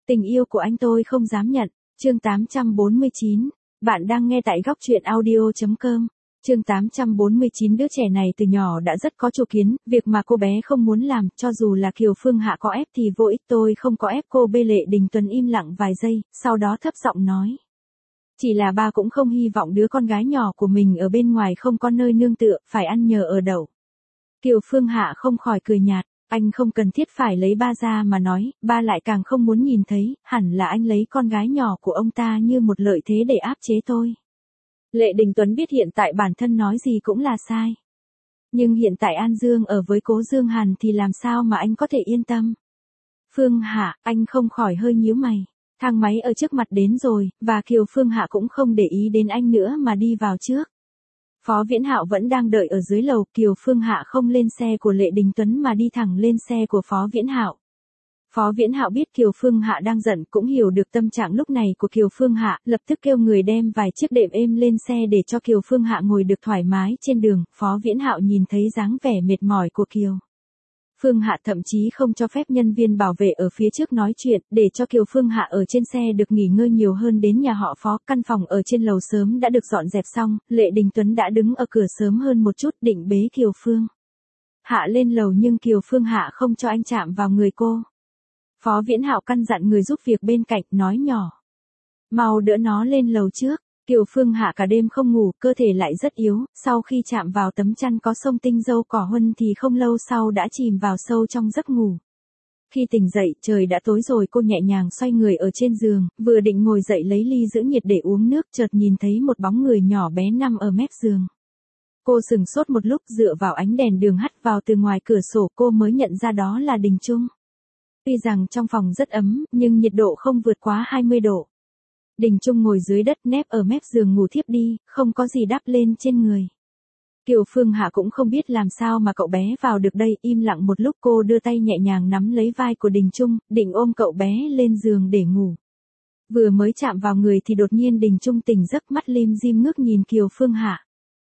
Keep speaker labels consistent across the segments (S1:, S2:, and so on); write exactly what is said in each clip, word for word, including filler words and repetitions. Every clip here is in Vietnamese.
S1: Tình yêu của anh tôi không dám nhận. Chương tám trăm bốn mươi chín. Bạn đang nghe tại góc truyện audio chấm com. Chương tám trăm bốn mươi chín. Đứa trẻ này từ nhỏ đã rất có chủ kiến, việc mà cô bé không muốn làm, cho dù là Kiều Phương Hạ có ép thì vô ích. Tôi không có ép cô. Bê Lệ Đình Tuấn im lặng vài giây, sau đó thấp giọng nói. Chỉ là ba cũng không hy vọng đứa con gái nhỏ của mình ở bên ngoài không có nơi nương tựa, phải ăn nhờ ở đậu. Kiều Phương Hạ không khỏi cười nhạt. Anh không cần thiết phải lấy ba ra mà nói, ba lại càng không muốn nhìn thấy, hẳn là anh lấy con gái nhỏ của ông ta như một lợi thế để áp chế tôi. Lệ Đình Tuấn biết hiện tại bản thân nói gì cũng là sai. Nhưng hiện tại An Dương ở với Cố Dương Hàn thì làm sao mà anh có thể yên tâm. Phương Hạ, anh không khỏi hơi nhíu mày. Thang máy ở trước mặt đến rồi, và Kiều Phương Hạ cũng không để ý đến anh nữa mà đi vào trước. Phó Viễn Hạo vẫn đang đợi ở dưới lầu, Kiều Phương Hạ không lên xe của Lệ Đình Tuấn mà đi thẳng lên xe của Phó Viễn Hạo. Phó Viễn Hạo biết Kiều Phương Hạ đang giận, cũng hiểu được tâm trạng lúc này của Kiều Phương Hạ, lập tức kêu người đem vài chiếc đệm êm lên xe để cho Kiều Phương Hạ ngồi được thoải mái trên đường. Phó Viễn Hạo nhìn thấy dáng vẻ mệt mỏi của Kiều Phương Hạ, thậm chí không cho phép nhân viên bảo vệ ở phía trước nói chuyện, để cho Kiều Phương Hạ ở trên xe được nghỉ ngơi nhiều hơn. Đến nhà họ Phó, căn phòng ở trên lầu sớm đã được dọn dẹp xong, Lệ Đình Tuấn đã đứng ở cửa sớm hơn một chút, định bế Kiều Phương Hạ lên lầu, nhưng Kiều Phương Hạ không cho anh chạm vào người cô. Phó Viễn Hạo căn dặn người giúp việc bên cạnh, nói nhỏ. Mau đỡ nó lên lầu trước. Kiều Phương Hạ cả đêm không ngủ, cơ thể lại rất yếu, sau khi chạm vào tấm chăn có sông tinh dâu cỏ huân thì không lâu sau đã chìm vào sâu trong giấc ngủ. Khi tỉnh dậy, trời đã tối rồi, cô nhẹ nhàng xoay người ở trên giường, vừa định ngồi dậy lấy ly giữ nhiệt để uống nước, chợt nhìn thấy một bóng người nhỏ bé nằm ở mép giường. Cô sừng sốt một lúc, dựa vào ánh đèn đường hắt vào từ ngoài cửa sổ, cô mới nhận ra đó là Đình Trung. Tuy rằng trong phòng rất ấm, nhưng nhiệt độ không vượt quá hai mươi độ. Đình Trung ngồi dưới đất nép ở mép giường ngủ thiếp đi, không có gì đắp lên trên người. Kiều Phương Hạ cũng không biết làm sao mà cậu bé vào được đây, im lặng một lúc cô đưa tay nhẹ nhàng nắm lấy vai của Đình Trung, định ôm cậu bé lên giường để ngủ. Vừa mới chạm vào người thì đột nhiên Đình Trung tỉnh giấc, mắt lim dim ngước nhìn Kiều Phương Hạ.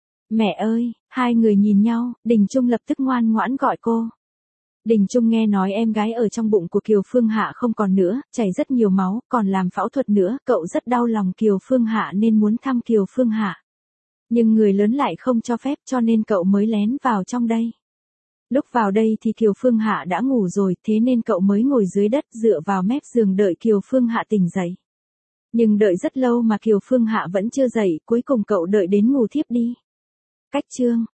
S1: Mẹ ơi, hai người nhìn nhau, Đình Trung lập tức ngoan ngoãn gọi cô. Đình Trung nghe nói em gái ở trong bụng của Kiều Phương Hạ không còn nữa, chảy rất nhiều máu, còn làm phẫu thuật nữa, cậu rất đau lòng Kiều Phương Hạ nên muốn thăm Kiều Phương Hạ. Nhưng người lớn lại không cho phép, cho nên cậu mới lén vào trong đây. Lúc vào đây thì Kiều Phương Hạ đã ngủ rồi, thế nên cậu mới ngồi dưới đất dựa vào mép giường đợi Kiều Phương Hạ tỉnh dậy. Nhưng đợi rất lâu mà Kiều Phương Hạ vẫn chưa dậy, cuối cùng cậu đợi đến ngủ thiếp đi. Cách chương